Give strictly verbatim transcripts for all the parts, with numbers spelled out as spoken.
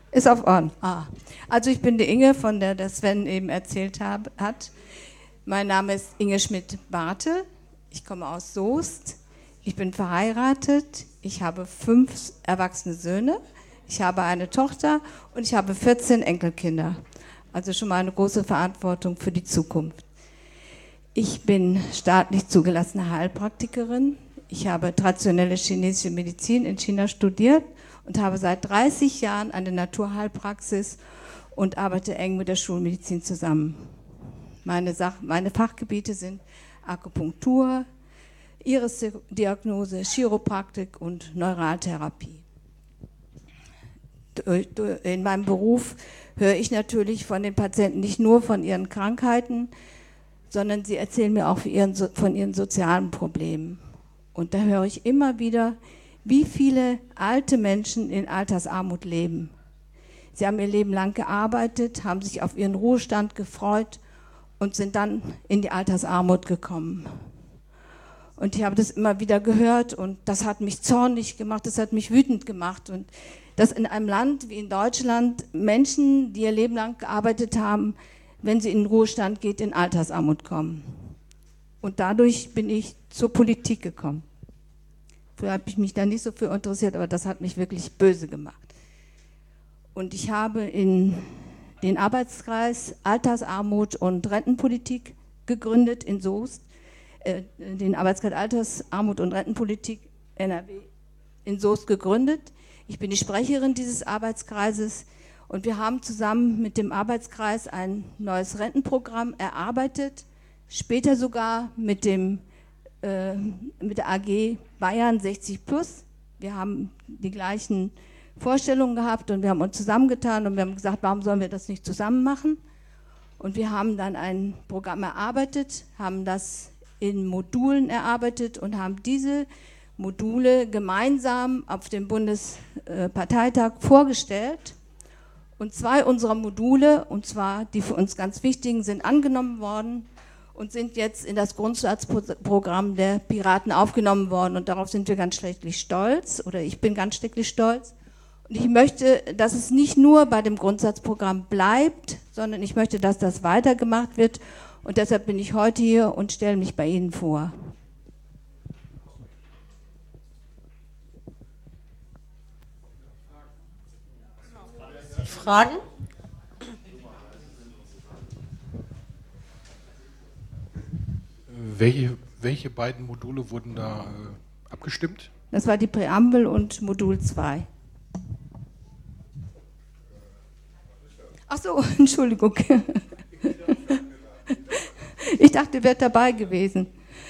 Ist auf On. Ah. Also ich bin die Inge, von der der Sven eben erzählt hab, hat. Mein Name ist Inge Schmidt-Bartel. Ich komme aus Soest. Ich bin verheiratet. Ich habe fünf erwachsene Söhne. Ich habe eine Tochter und ich habe vierzehn Enkelkinder. Also schon mal eine große Verantwortung für die Zukunft. Ich bin staatlich zugelassene Heilpraktikerin. Ich habe traditionelle chinesische Medizin in China studiert und habe seit dreißig Jahren eine Naturheilpraxis und arbeite eng mit der Schulmedizin zusammen. Meine, Sach- meine Fachgebiete sind Akupunktur, Irisdiagnose, Chiropraktik und Neuraltherapie. In meinem Beruf höre ich natürlich von den Patienten nicht nur von ihren Krankheiten, sondern sie erzählen mir auch von ihren, von ihren sozialen Problemen. Und da höre ich immer wieder, wie viele alte Menschen in Altersarmut leben. Sie haben ihr Leben lang gearbeitet, haben sich auf ihren Ruhestand gefreut und sind dann in die Altersarmut gekommen. Und ich habe das immer wieder gehört und das hat mich zornig gemacht, das hat mich wütend gemacht. Und dass in einem Land wie in Deutschland Menschen, die ihr Leben lang gearbeitet haben, wenn sie in den Ruhestand geht, in Altersarmut kommen. Und dadurch bin ich zur Politik gekommen. Früher habe ich mich da nicht so für interessiert, aber das hat mich wirklich böse gemacht. Und ich habe in den Arbeitskreis Altersarmut und Rentenpolitik gegründet in Soest, äh, den Arbeitskreis Altersarmut und Rentenpolitik N R W in Soest gegründet. Ich bin die Sprecherin dieses Arbeitskreises und wir haben zusammen mit dem Arbeitskreis ein neues Rentenprogramm erarbeitet, später sogar mit, dem, äh, mit der A G Bayern sechzig plus. Wir haben die gleichen Vorstellungen gehabt und wir haben uns zusammengetan und wir haben gesagt, warum sollen wir das nicht zusammen machen? Und wir haben dann ein Programm erarbeitet, haben das in Modulen erarbeitet und haben diese Module gemeinsam auf dem Bundesparteitag vorgestellt. Und zwei unserer Module, und zwar die für uns ganz wichtigen, sind angenommen worden und sind jetzt in das Grundsatzprogramm der Piraten aufgenommen worden. Und darauf sind wir ganz schrecklich stolz, oder ich bin ganz schrecklich stolz. Und ich möchte, dass es nicht nur bei dem Grundsatzprogramm bleibt, sondern ich möchte, dass das weitergemacht wird. Und deshalb bin ich heute hier und stelle mich bei Ihnen vor. Fragen? Welche, welche beiden Module wurden da äh, abgestimmt? Das war die Präambel und Modul zwei. Ach so, Entschuldigung. Ich dachte, ihr wärt dabei gewesen.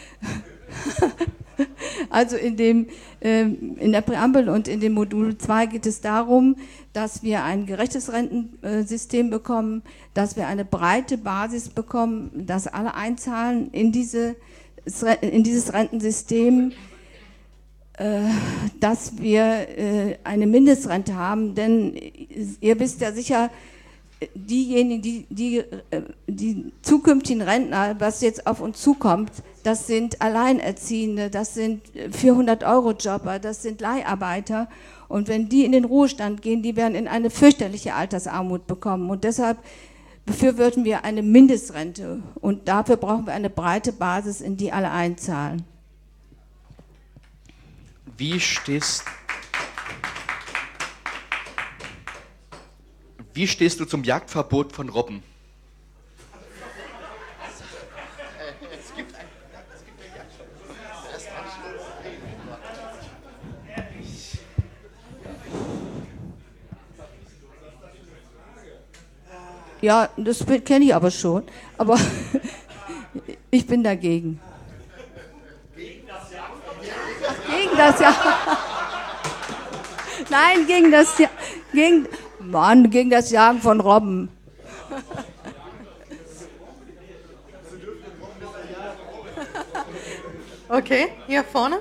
Also in, dem, ähm, in der Präambel und in dem Modul zwei geht es darum, dass wir ein gerechtes Rentensystem bekommen, dass wir eine breite Basis bekommen, dass alle einzahlen in, diese, in dieses Rentensystem, äh, dass wir äh, eine Mindestrente haben, denn ihr wisst ja sicher, diejenigen, die, die, die zukünftigen Rentner, was jetzt auf uns zukommt, das sind Alleinerziehende, das sind vierhundert-Euro-Jobber, das sind Leiharbeiter. Und wenn die in den Ruhestand gehen, die werden in eine fürchterliche Altersarmut bekommen. Und deshalb befürworten wir eine Mindestrente. Und dafür brauchen wir eine breite Basis, in die alle einzahlen. Wie stehst Wie stehst du zum Jagdverbot von Robben? Es gibt ein, es gibt ein Jagdverbot. Das kann ich Ja, das kenne ich aber schon. Aber ich bin dagegen. Gegen das Jagdverbot? Gegen das Jagdverbot? Nein, gegen das gegen Mann, gegen das Jagen von Robben. Okay, hier vorne.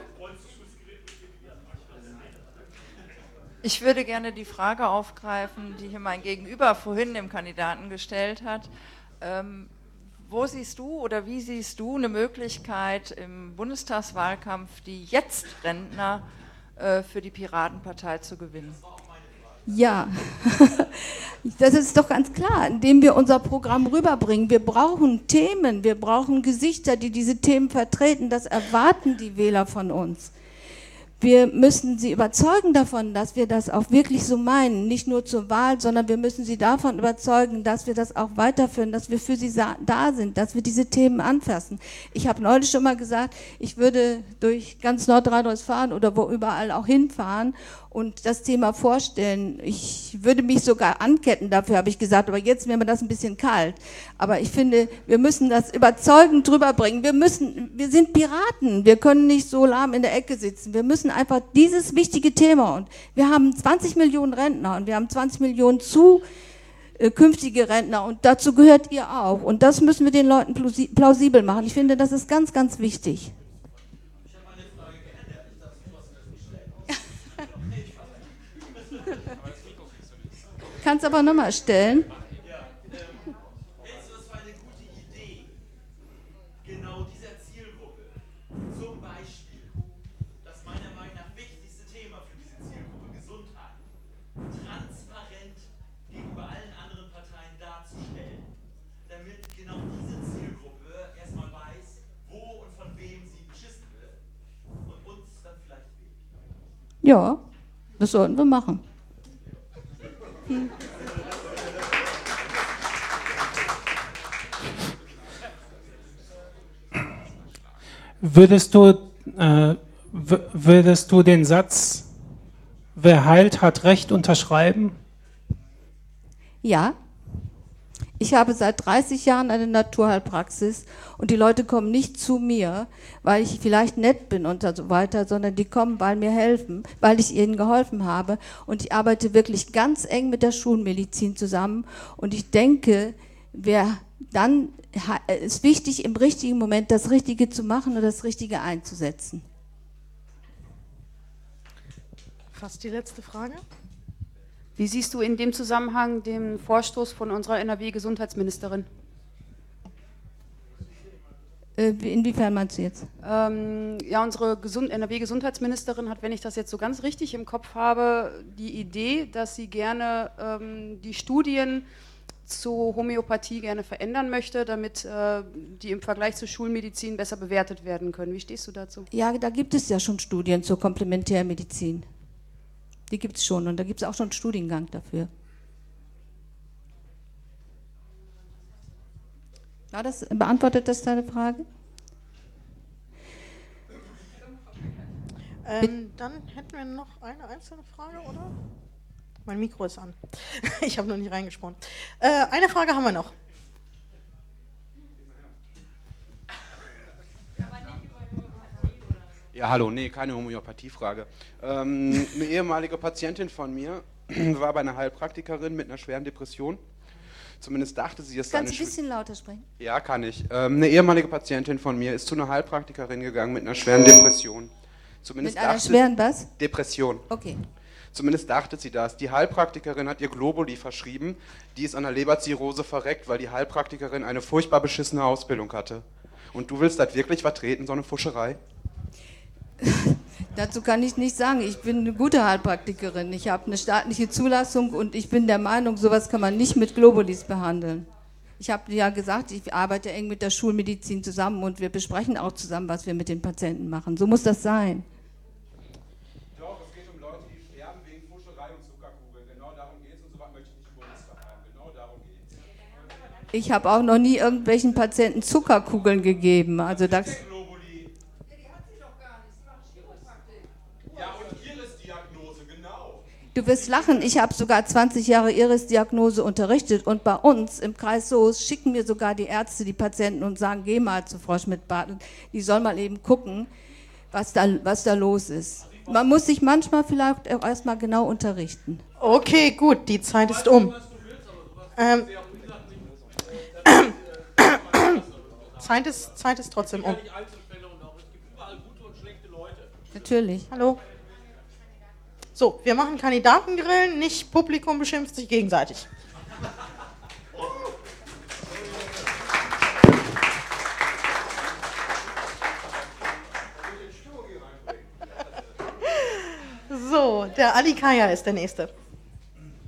Ich würde gerne die Frage aufgreifen, die hier mein Gegenüber vorhin dem Kandidaten gestellt hat. Ähm, wo siehst du oder wie siehst du eine Möglichkeit im Bundestagswahlkampf, die jetzt Rentner äh, für die Piratenpartei zu gewinnen? Ja, das ist doch ganz klar, indem wir unser Programm rüberbringen. Wir brauchen Themen, wir brauchen Gesichter, die diese Themen vertreten. Das erwarten die Wähler von uns. Wir müssen sie überzeugen davon, dass wir das auch wirklich so meinen, nicht nur zur Wahl, sondern wir müssen sie davon überzeugen, dass wir das auch weiterführen, dass wir für sie da sind, dass wir diese Themen anfassen. Ich habe neulich schon mal gesagt, ich würde durch ganz Nordrhein-Westfalen oder wo überall auch hinfahren und das Thema vorstellen. Ich würde mich sogar anketten, dafür habe ich gesagt, aber jetzt wäre mir das ein bisschen kalt. Aber ich finde, wir müssen das überzeugend drüber bringen. Wir müssen, wir sind Piraten, wir können nicht so lahm in der Ecke sitzen. Wir müssen einfach dieses wichtige Thema, und wir haben zwanzig Millionen Rentner und wir haben zwanzig Millionen zukünftige Rentner und dazu gehört ihr auch. Und das müssen wir den Leuten plausibel machen. Ich finde, das ist ganz, ganz wichtig. Kannst aber nochmal stellen. Ja. Hältst du es für eine gute Idee, genau dieser Zielgruppe, zum Beispiel das meiner Meinung nach wichtigste Thema für diese Zielgruppe, Gesundheit, transparent gegenüber allen anderen Parteien darzustellen, damit genau diese Zielgruppe erstmal weiß, wo und von wem sie beschissen wird und uns dann vielleicht wählt? Ja, das sollten wir machen. Würdest du, äh, würdest du den Satz, wer heilt, hat Recht, unterschreiben? Ja. Ich habe seit dreißig Jahren eine Naturheilpraxis und die Leute kommen nicht zu mir, weil ich vielleicht nett bin und so weiter, sondern die kommen, weil mir helfen, weil ich ihnen geholfen habe. Und ich arbeite wirklich ganz eng mit der Schulmedizin zusammen. Und ich denke, wer dann ist wichtig, im richtigen Moment das Richtige zu machen und das Richtige einzusetzen. Fast die letzte Frage. Wie siehst du in dem Zusammenhang den Vorstoß von unserer N R W-Gesundheitsministerin? Inwiefern meinst du jetzt? Ähm, ja, unsere Gesund- N R W-Gesundheitsministerin hat, wenn ich das jetzt so ganz richtig im Kopf habe, die Idee, dass sie gerne ähm, die Studien zur Homöopathie gerne verändern möchte, damit äh, die im Vergleich zur Schulmedizin besser bewertet werden können. Wie stehst du dazu? Ja, da gibt es ja schon Studien zur Komplementärmedizin. Die gibt es schon und da gibt es auch schon einen Studiengang dafür. Ja, das, beantwortet das deine Frage? Ähm, dann hätten wir noch eine einzelne Frage, oder? Mein Mikro ist an. Ich habe noch nicht reingesprochen. Äh, eine Frage haben wir noch. Ja, hallo, nee, keine Homöopathiefrage. Ähm, eine ehemalige Patientin von mir war bei einer Heilpraktikerin mit einer schweren Depression. Zumindest dachte sie, es sei eine... Kannst du ein bisschen lauter sprechen? Ja, kann ich. Ähm, eine ehemalige Patientin von mir ist zu einer Heilpraktikerin gegangen mit einer schweren Depression. Zumindest mit einer dachte, schweren was? Depression. Okay. Zumindest dachte sie das. Die Heilpraktikerin hat ihr Globuli verschrieben. Die ist an der Leberzirrhose verreckt, weil die Heilpraktikerin eine furchtbar beschissene Ausbildung hatte. Und du willst das wirklich vertreten, so eine Fuscherei? Dazu kann ich nichts sagen. Ich bin eine gute Heilpraktikerin. Ich habe eine staatliche Zulassung und ich bin der Meinung, sowas kann man nicht mit Globulis behandeln. Ich habe ja gesagt, ich arbeite eng mit der Schulmedizin zusammen und wir besprechen auch zusammen, was wir mit den Patienten machen. So muss das sein. Doch, es geht um Leute, die sterben wegen Fuscherei und Zuckerkugeln. Genau darum geht es und so was möchte ich nicht im Bundestag haben. Genau darum geht es. Ich habe auch noch nie irgendwelchen Patienten Zuckerkugeln gegeben. Also das... Du wirst lachen, ich habe sogar zwanzig Jahre Iris-Diagnose unterrichtet und bei uns im Kreis Soest schicken mir sogar die Ärzte die Patienten und sagen, geh mal zu Frau Schmidt-Bartelt, die soll mal eben gucken, was da, was da los ist. Man muss sich manchmal vielleicht auch erstmal genau unterrichten. Okay, gut, die Zeit ist um. Ähm, Zeit ist, Zeit ist trotzdem um. Natürlich. Hallo. So, wir machen Kandidatengrillen, nicht Publikum beschimpft sich gegenseitig. So, der Ali Kaya ist der Nächste.